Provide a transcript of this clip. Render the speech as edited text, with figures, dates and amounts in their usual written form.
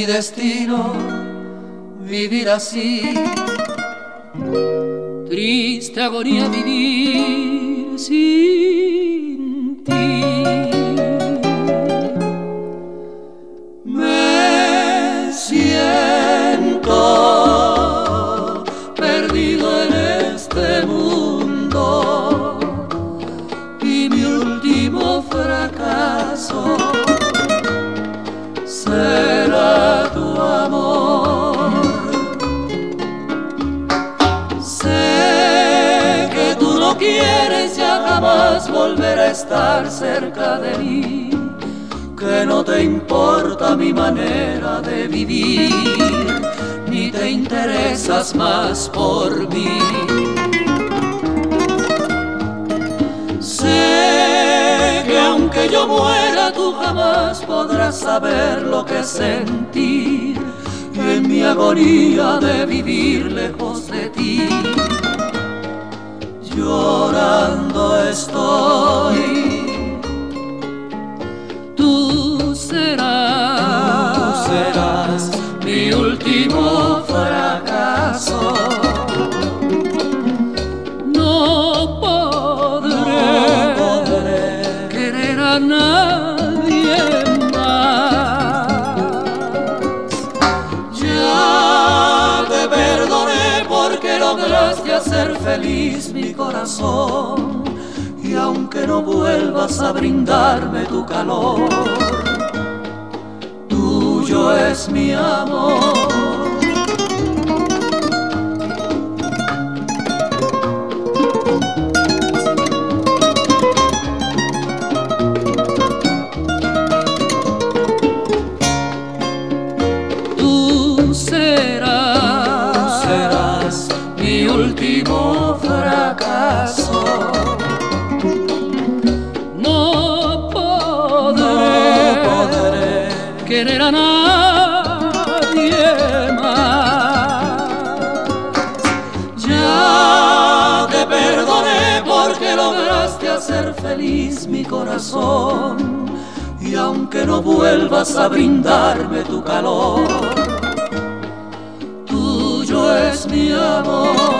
destino vivir así. Triste agonía vivir sin ti. Me siento perdido en este mundo y mi último fracaso será tu amor. Sé que tú no quieres ya jamás volver a estar cerca de mí, que no te importa mi manera de vivir, ni te interesas más por mí. Sé que aunque yo muera tú jamás podrás saber lo que es sentir en mi agonía de vivir lejos de ti. Llorando estoy. Tú serás mi último fracaso. No podré querer a nadie más. Ya te perdoné porque lograste hacer feliz mi corazón, y aunque no vuelvas a brindarme tu calor, tuyo es mi amor. Tú serás mi último fracaso. No podré querer a nadie más. Ya te perdoné porque lograste hacer feliz mi corazón, y aunque no vuelvas a brindarme tu calor, tuyo es mi amor.